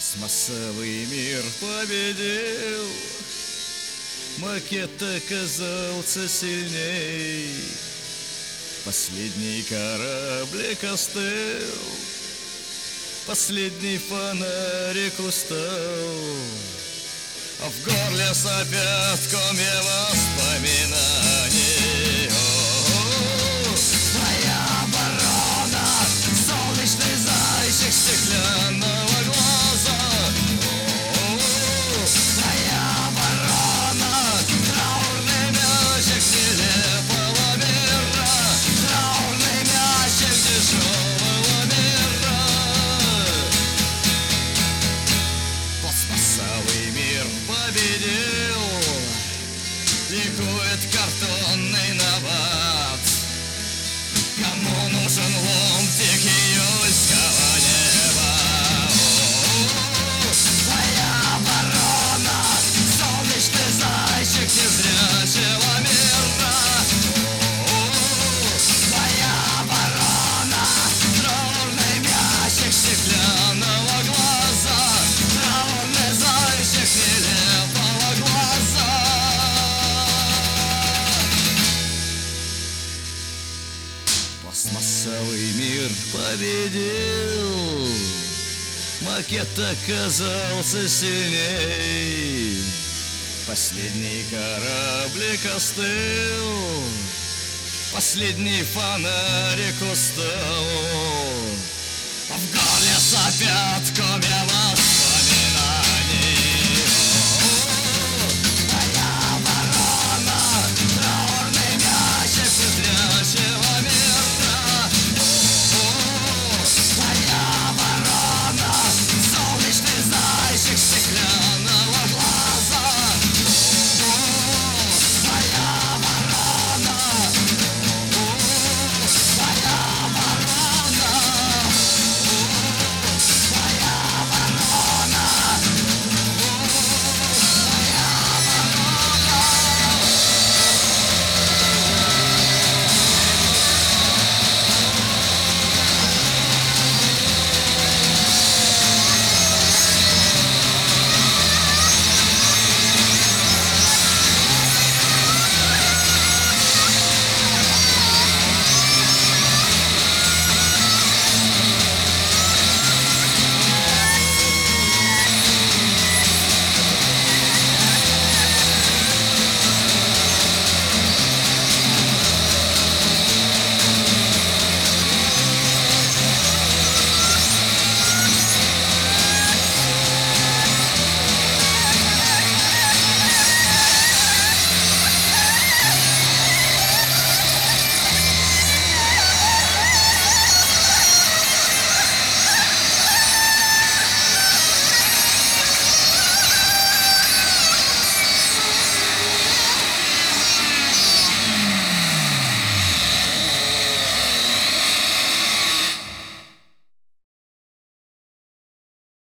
Пластмассовый мир победил, макет оказался сильней. Последний кораблик остыл, последний фонарик устал, а в горле сопят комья воспоминаний. Твоя оборона, солнечный зайчик стеклянного глаза. Твоя оборона, траурный мячик нелепого мира, траурный мячик дешевого мира. Пластмассовый мир победил, ликует картонный набат. Кому нужен ломтик июльского неба? Твоя оборона, солнечный зайчик незрячего мира. Твоя оборона, траурный мячик стеклянного глаза, траурный зайчик нелепого глаза. Пластмассовый мир победил, макет оказался сильней. Последний кораблик остыл, последний фонарик устал, а в горле сопят комья